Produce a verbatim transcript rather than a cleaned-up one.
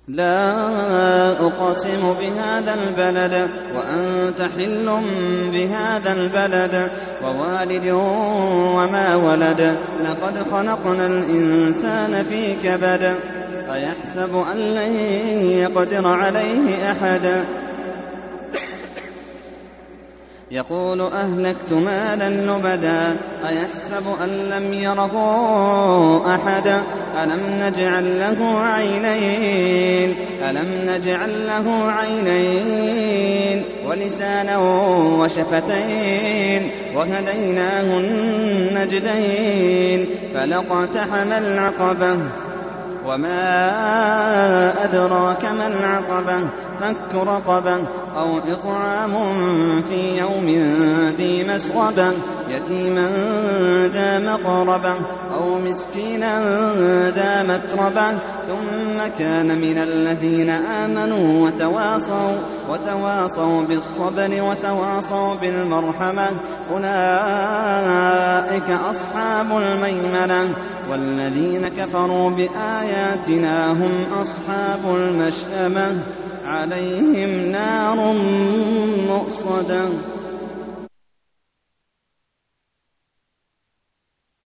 لا أقسم بهذا البلد وأنت حل بهذا البلد ووالد وما ولد لقد خلقنا الإنسان في كبد أيحسب أن لن يقدر عليه أحد يقول أهلكت مالا لبدا أيحسب أن لم يره أحد ألم نجعل له عينين ألم نجعل له عينين ولسانا وشفتين وهديناه النجدين فلاقتحم العقبة وما أدراك ما العقبة فك رقبة أو إطعام في يوم ذي مسغبة يتيما ذا مقربة أو مسكينا ذا متربة ثم كان من الذين آمنوا وتواصوا, وتواصوا بالصبر وتواصوا بالمرحمة أولئك أصحاب الميمنة والذين كفروا بآياتنا هم أصحاب المشأمة عليهم نار مؤصدة.